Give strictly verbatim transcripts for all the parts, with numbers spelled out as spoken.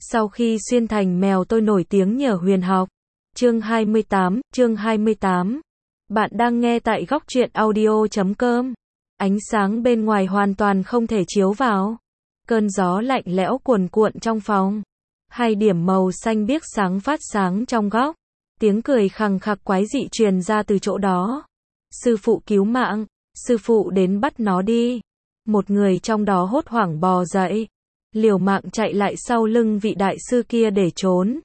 Sau khi xuyên thành mèo tôi nổi tiếng nhờ huyền học. Chương hai mươi tám, chương hai mươi tám. Bạn đang nghe tại góc truyện audio chấm com. Ánh sáng bên ngoài hoàn toàn không thể chiếu vào. Cơn gió lạnh lẽo cuồn cuộn trong phòng. Hai điểm màu xanh biếc sáng phát sáng trong góc. Tiếng cười khằng khặc quái dị truyền ra từ chỗ đó. Sư phụ cứu mạng, sư phụ đến bắt nó đi. Một người trong đó hốt hoảng bò dậy, liều mạng chạy lại sau lưng vị đại sư kia để trốn.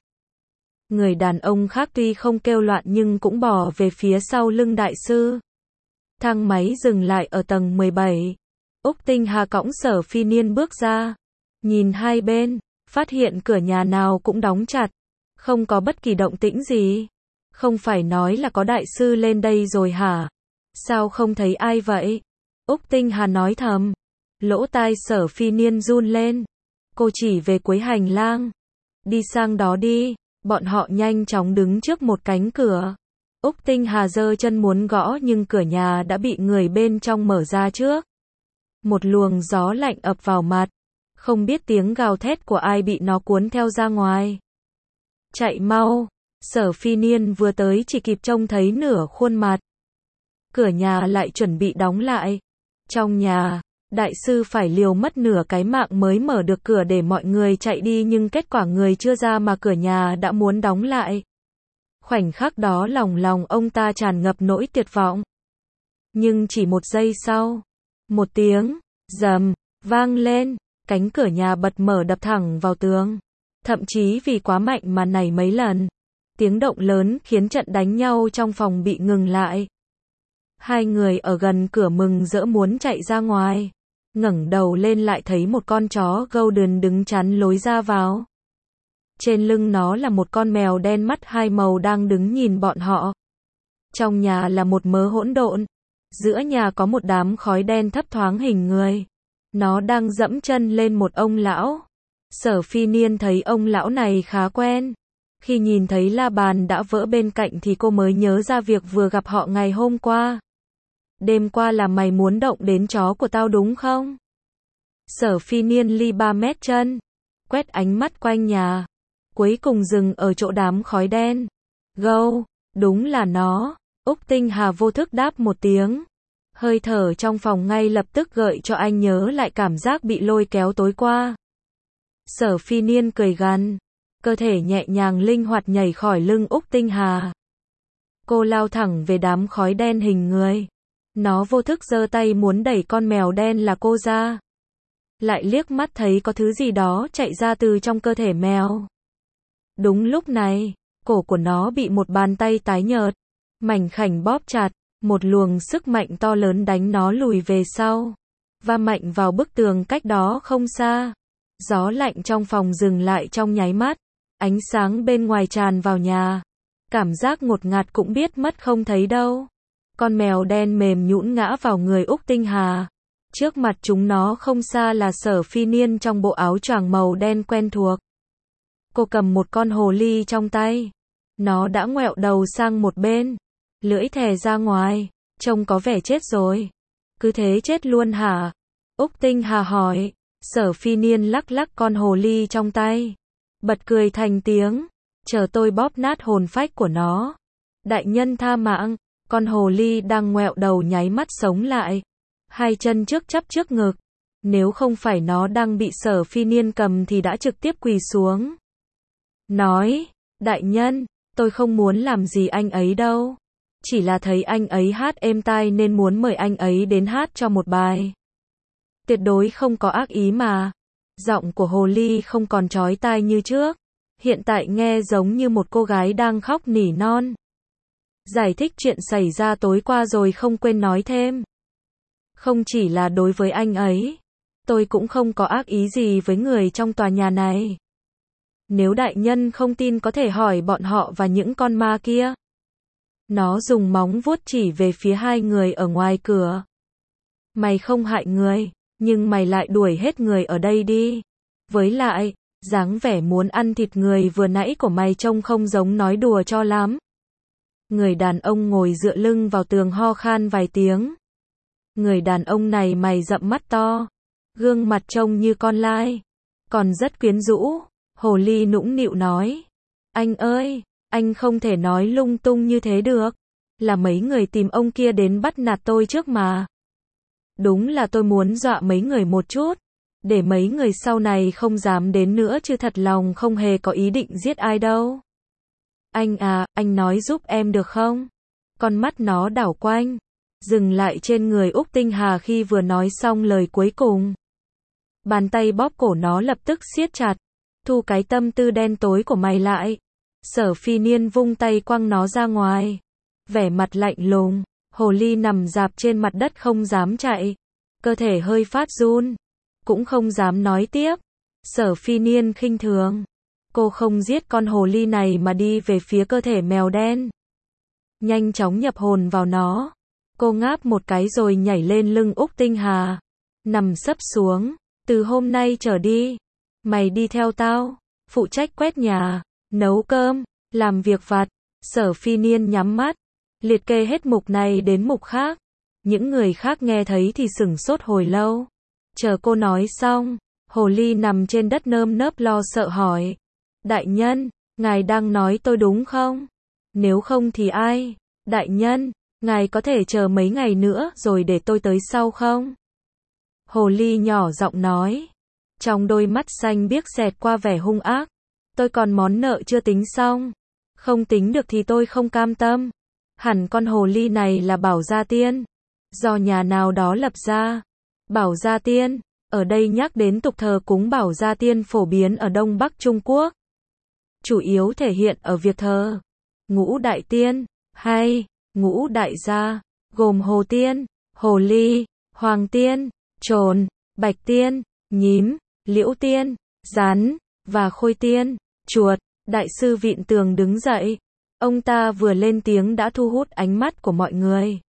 Người đàn ông khác tuy không kêu loạn nhưng cũng bò về phía sau lưng đại sư. Thang máy dừng lại ở tầng mười bảy. Úc Tinh Hà cõng Sở Phi Niên bước ra. Nhìn hai bên, phát hiện cửa nhà nào cũng đóng chặt. Không có bất kỳ động tĩnh gì. Không phải nói là có đại sư lên đây rồi hả? Sao không thấy ai vậy? Úc Tinh Hà nói thầm. Lỗ tai Sở Phi Niên run lên. Cô chỉ về cuối hành lang. Đi sang đó đi. Bọn họ nhanh chóng đứng trước một cánh cửa. Úc Tinh Hà giơ chân muốn gõ nhưng cửa nhà đã bị người bên trong mở ra trước. Một luồng gió lạnh ập vào mặt. Không biết tiếng gào thét của ai bị nó cuốn theo ra ngoài. Chạy mau. Sở Phi Niên vừa tới chỉ kịp trông thấy nửa khuôn mặt. Cửa nhà lại chuẩn bị đóng lại. Trong nhà, đại sư phải liều mất nửa cái mạng mới mở được cửa để mọi người chạy đi nhưng kết quả người chưa ra mà cửa nhà đã muốn đóng lại. Khoảnh khắc đó lòng lòng ông ta tràn ngập nỗi tuyệt vọng. Nhưng chỉ một giây sau, một tiếng rầm vang lên, cánh cửa nhà bật mở đập thẳng vào tường. Thậm chí vì quá mạnh mà nảy mấy lần. Tiếng động lớn khiến trận đánh nhau trong phòng bị ngừng lại. Hai người ở gần cửa mừng rỡ muốn chạy ra ngoài. Ngẩng đầu lên lại thấy một con chó golden đứng chắn lối ra vào. Trên lưng nó là một con mèo đen mắt hai màu đang đứng nhìn bọn họ. Trong nhà là một mớ hỗn độn. Giữa nhà có một đám khói đen thấp thoáng hình người. Nó đang dẫm chân lên một ông lão. Sở Phi Niên thấy ông lão này khá quen. Khi nhìn thấy la bàn đã vỡ bên cạnh thì cô mới nhớ ra việc vừa gặp họ ngày hôm qua. Đêm qua là mày muốn động đến chó của tao đúng không? Sở Phi Niên ly ba mét chân, quét ánh mắt quanh nhà, cuối cùng dừng ở chỗ đám khói đen. Gâu, đúng là nó. Úc Tinh Hà vô thức đáp một tiếng. Hơi thở trong phòng ngay lập tức gợi cho anh nhớ lại cảm giác bị lôi kéo tối qua. Sở Phi Niên cười gằn, cơ thể nhẹ nhàng linh hoạt nhảy khỏi lưng Úc Tinh Hà. Cô lao thẳng về đám khói đen hình người. Nó vô thức giơ tay muốn đẩy con mèo đen là cô ra. Lại liếc mắt thấy có thứ gì đó chạy ra từ trong cơ thể mèo. Đúng lúc này, cổ của nó bị một bàn tay tái nhợt, mảnh khảnh bóp chặt, một luồng sức mạnh to lớn đánh nó lùi về sau, va mạnh vào bức tường cách đó không xa. Gió lạnh trong phòng dừng lại trong nháy mắt, ánh sáng bên ngoài tràn vào nhà. Cảm giác ngột ngạt cũng biết mất không thấy đâu. Con mèo đen mềm nhũn ngã vào người Úc Tinh Hà. Trước mặt chúng nó không xa là Sở Phi Niên trong bộ áo choàng màu đen quen thuộc. Cô cầm một con hồ ly trong tay. Nó đã ngoẹo đầu sang một bên, lưỡi thè ra ngoài, trông có vẻ chết rồi. Cứ thế chết luôn hả? Úc Tinh Hà hỏi. Sở Phi Niên lắc lắc con hồ ly trong tay, bật cười thành tiếng. Chờ tôi bóp nát hồn phách của nó. Đại nhân tha mạng. Con hồ ly đang ngoẹo đầu nháy mắt sống lại. Hai chân trước chắp trước ngực. Nếu không phải nó đang bị Sở Phi Niên cầm thì đã trực tiếp quỳ xuống. Nói, đại nhân, tôi không muốn làm gì anh ấy đâu. Chỉ là thấy anh ấy hát êm tai nên muốn mời anh ấy đến hát cho một bài. Tuyệt đối không có ác ý mà. Giọng của hồ ly không còn chói tai như trước. Hiện tại nghe giống như một cô gái đang khóc nỉ non. Giải thích chuyện xảy ra tối qua rồi không quên nói thêm. Không chỉ là đối với anh ấy, tôi cũng không có ác ý gì với người trong tòa nhà này. Nếu đại nhân không tin có thể hỏi bọn họ và những con ma kia. Nó dùng móng vuốt chỉ về phía hai người ở ngoài cửa. Mày không hại người, nhưng mày lại đuổi hết người ở đây đi. Với lại, dáng vẻ muốn ăn thịt người vừa nãy của mày trông không giống nói đùa cho lắm. Người đàn ông ngồi dựa lưng vào tường ho khan vài tiếng. Người đàn ông này mày rậm mắt to, gương mặt trông như con lai, còn rất quyến rũ. Hồ ly nũng nịu nói. Anh ơi, anh không thể nói lung tung như thế được. Là mấy người tìm ông kia đến bắt nạt tôi trước mà. Đúng là tôi muốn dọa mấy người một chút. Để mấy người sau này không dám đến nữa chứ thật lòng không hề có ý định giết ai đâu. Anh à, anh nói giúp em được không? Con mắt nó đảo quanh, dừng lại trên người Úc Tinh Hà khi vừa nói xong lời cuối cùng. Bàn tay bóp cổ nó lập tức siết chặt. Thu cái tâm tư đen tối của mày lại. Sở Phi Niên vung tay quăng nó ra ngoài. Vẻ mặt lạnh lùng, hồ ly nằm rạp trên mặt đất không dám chạy. Cơ thể hơi phát run, cũng không dám nói tiếp. Sở Phi Niên khinh thường. Cô không giết con hồ ly này mà đi về phía cơ thể mèo đen. Nhanh chóng nhập hồn vào nó. Cô ngáp một cái rồi nhảy lên lưng Úc Tinh Hà. Nằm sấp xuống. Từ hôm nay trở đi, mày đi theo tao, phụ trách quét nhà, nấu cơm, làm việc vặt. Sở Phi Niên nhắm mắt, liệt kê hết mục này đến mục khác. Những người khác nghe thấy thì sửng sốt hồi lâu. Chờ cô nói xong, hồ ly nằm trên đất nơm nớp lo sợ hỏi. Đại nhân, ngài đang nói tôi đúng không? Nếu không thì ai? Đại nhân, ngài có thể chờ mấy ngày nữa rồi để tôi tới sau không? Hồ ly nhỏ giọng nói. Trong đôi mắt xanh biếc xẹt qua vẻ hung ác. Tôi còn món nợ chưa tính xong. Không tính được thì tôi không cam tâm. Hẳn con hồ ly này là Bảo Gia Tiên. Do nhà nào đó lập ra. Bảo Gia Tiên, ở đây nhắc đến tục thờ cúng Bảo Gia Tiên phổ biến ở Đông Bắc Trung Quốc. Chủ yếu thể hiện ở việc thờ Ngũ Đại Tiên, hay Ngũ Đại Gia, gồm Hồ Tiên, Hồ Ly, Hoàng Tiên, Trồn, Bạch Tiên, Nhím, Liễu Tiên, Rắn, và Khôi Tiên, Chuột. Đại sư Vịn Tường đứng dậy. Ông ta vừa lên tiếng đã thu hút ánh mắt của mọi người.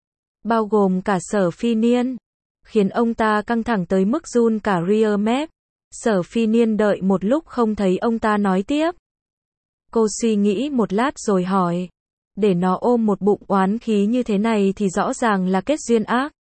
Bao gồm cả Sở Phi Niên. Khiến ông ta căng thẳng tới mức run cả ria mép. Sở Phi Niên đợi một lúc không thấy ông ta nói tiếp. Cô suy nghĩ một lát rồi hỏi. Để nó ôm một bụng oán khí như thế này thì rõ ràng là kết duyên ác.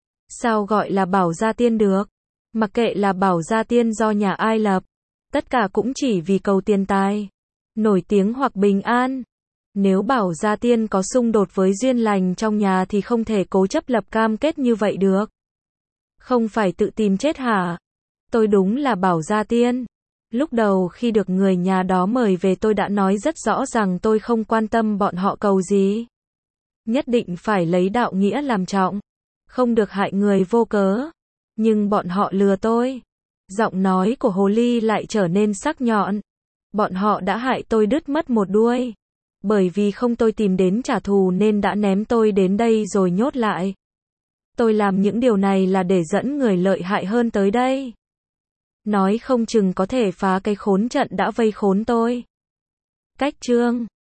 Sao gọi là Bảo Gia Tiên được? Mặc kệ là Bảo Gia Tiên do nhà ai lập. Tất cả cũng chỉ vì cầu tiền tài, nổi tiếng hoặc bình an. Nếu Bảo Gia Tiên có xung đột với duyên lành trong nhà thì không thể cố chấp lập cam kết như vậy được. Không phải tự tìm chết hả? Tôi đúng là Bảo Gia Tiên. Lúc đầu khi được người nhà đó mời về tôi đã nói rất rõ rằng tôi không quan tâm bọn họ cầu gì. Nhất định phải lấy đạo nghĩa làm trọng. Không được hại người vô cớ. Nhưng bọn họ lừa tôi. Giọng nói của hồ ly lại trở nên sắc nhọn. Bọn họ đã hại tôi đứt mất một đuôi. Bởi vì không tôi tìm đến trả thù nên đã ném tôi đến đây rồi nhốt lại. Tôi làm những điều này là để dẫn người lợi hại hơn tới đây. Nói không chừng có thể phá cái khốn trận đã vây khốn tôi. Cách chương